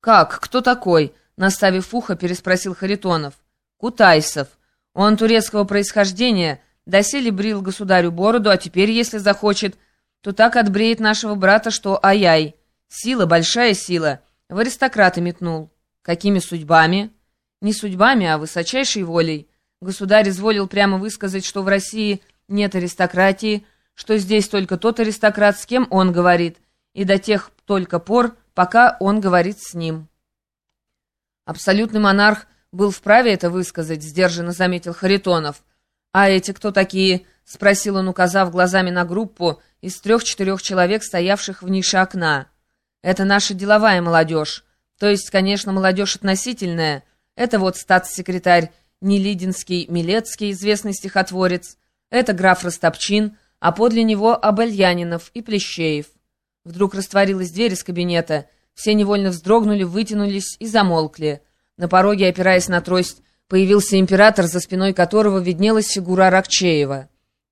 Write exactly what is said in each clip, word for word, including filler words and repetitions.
«Как? Кто такой?» — наставив ухо, переспросил Харитонов. «Кутайсов. Он турецкого происхождения, доселе брил государю бороду, а теперь, если захочет, то так отбреет нашего брата, что ай-яй. Сила, большая сила. В аристократа метнул. Какими судьбами?» «Не судьбами, а высочайшей волей. Государь изволил прямо высказать, что в России нет аристократии, что здесь только тот аристократ, с кем он говорит, и до тех только пор, пока он говорит с ним». «Абсолютный монарх был вправе это высказать», — сдержанно заметил Харитонов. «А эти кто такие?» — спросил он, указав глазами на группу из трех-четырех человек, стоявших в нише окна. «Это наша деловая молодежь. То есть, конечно, молодежь относительная. Это вот статс-секретарь Нелидинский Милецкий, известный стихотворец. Это граф Растопчин, а подле него Абельянинов и Плещеев». Вдруг растворилась дверь из кабинета. Все невольно вздрогнули, вытянулись и замолкли. На пороге, опираясь на трость, появился император, за спиной которого виднелась фигура Аракчеева.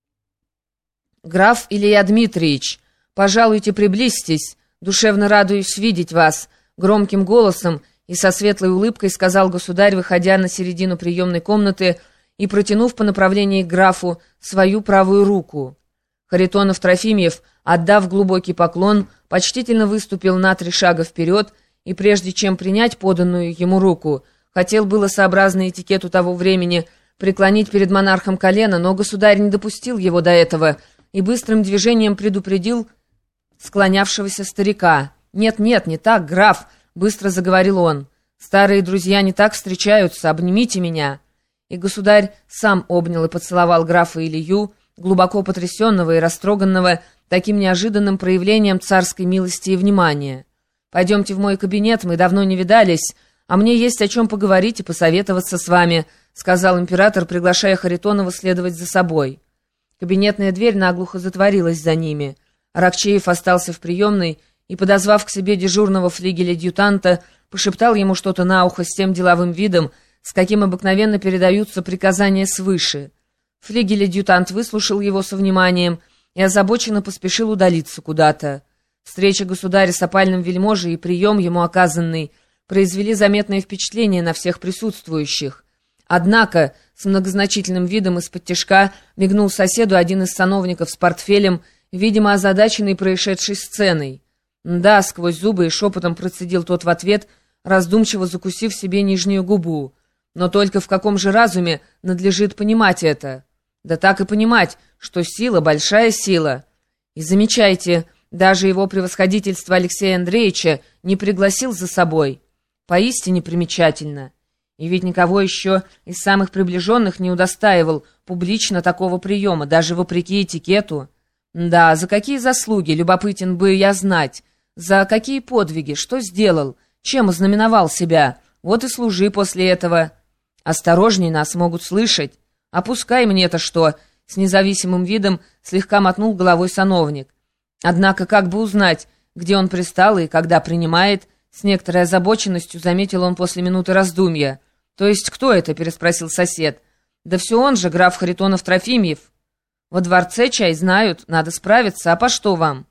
«Граф Илья Дмитриевич, пожалуйте, приблизьтесь, душевно радуюсь видеть вас», — громким голосом и со светлой улыбкой сказал государь, выходя на середину приемной комнаты и протянув по направлению к графу свою правую руку. Харитонов Трофимьев, отдав глубокий поклон, почтительно выступил на три шага вперед и, прежде чем принять поданную ему руку, хотел было, сообразно этикету того времени, преклонить перед монархом колено, но государь не допустил его до этого и быстрым движением предупредил склонявшегося старика. «Нет-нет, не так, граф», — быстро заговорил он. «Старые друзья не так встречаются, обнимите меня». И государь сам обнял и поцеловал графа Илью, глубоко потрясенного и растроганного таким неожиданным проявлением царской милости и внимания. «Пойдемте в мой кабинет, мы давно не видались, а мне есть о чем поговорить и посоветоваться с вами», — сказал император, приглашая Харитонова следовать за собой. Кабинетная дверь наглухо затворилась за ними. Аракчеев остался в приемной и, подозвав к себе дежурного флигеля-адъютанта, пошептал ему что-то на ухо с тем деловым видом, с каким обыкновенно передаются приказания свыше. Флигель-адъютант выслушал его со вниманием и озабоченно поспешил удалиться куда-то. Встреча государя с опальным вельможей и прием ему оказанный произвели заметное впечатление на всех присутствующих. Однако, с многозначительным видом из-под тишка мигнул соседу один из сановников с портфелем, видимо, озадаченный происшедшей сценой. «Да», — сквозь зубы и шепотом процедил тот в ответ, раздумчиво закусив себе нижнюю губу. «Но только в каком же разуме надлежит понимать это?» «Да так и понимать, что сила — большая сила. И замечайте, даже его превосходительство Алексея Андреевича не пригласил за собой. Поистине примечательно. И ведь никого еще из самых приближенных не удостаивал публично такого приема, даже вопреки этикету. Да, за какие заслуги, любопытен бы я знать, за какие подвиги, что сделал, чем ознаменовал себя, вот и служи после этого. Осторожней, нас могут слышать. «Опускай мне-то что!» — с независимым видом слегка мотнул головой сановник. Однако, как бы узнать, где он пристал и когда принимает, с некоторой озабоченностью заметил он после минуты раздумья. «То есть кто это?» — переспросил сосед. «Да все он же, граф Харитонов Трофимьев». «Во дворце чай знают, надо справиться, а по что вам?»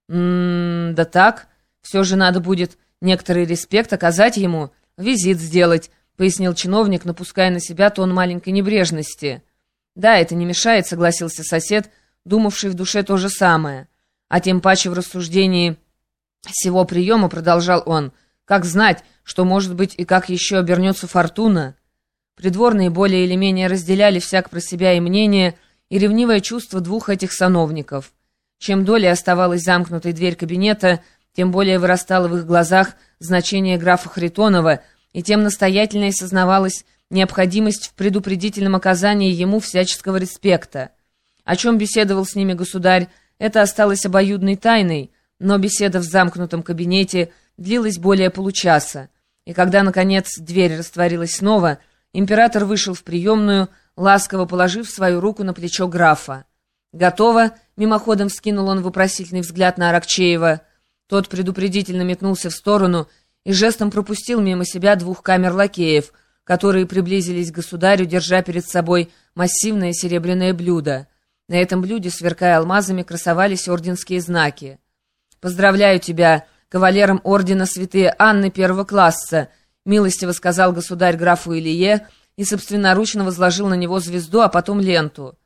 «М-м, да так, все же надо будет некоторый респект оказать ему, визит сделать», — пояснил чиновник, напуская на себя тон маленькой небрежности. «Да, это не мешает», — согласился сосед, думавший в душе то же самое. А тем паче в рассуждении сего приема продолжал он. «Как знать, что, может быть, и как еще обернется фортуна?» Придворные более или менее разделяли всяк про себя и мнение, и ревнивое чувство двух этих сановников. Чем долее оставалась замкнутой дверь кабинета, тем более вырастало в их глазах значение графа Харитонова, и тем настоятельнее сознавалась необходимость в предупредительном оказании ему всяческого респекта. О чем беседовал с ними государь, это осталось обоюдной тайной, но беседа в замкнутом кабинете длилась более получаса, и когда, наконец, дверь растворилась снова, император вышел в приемную, ласково положив свою руку на плечо графа. «Готово?» — мимоходом вскинул он вопросительный взгляд на Аракчеева. Тот предупредительно метнулся в сторону и жестом пропустил мимо себя двух камер-лакеев, которые приблизились к государю, держа перед собой массивное серебряное блюдо. На этом блюде, сверкая алмазами, красовались орденские знаки. «Поздравляю тебя!» кавалером ордена Святые Анны первого класса», — милостиво сказал государь графу Илье и собственноручно возложил на него звезду, а потом ленту.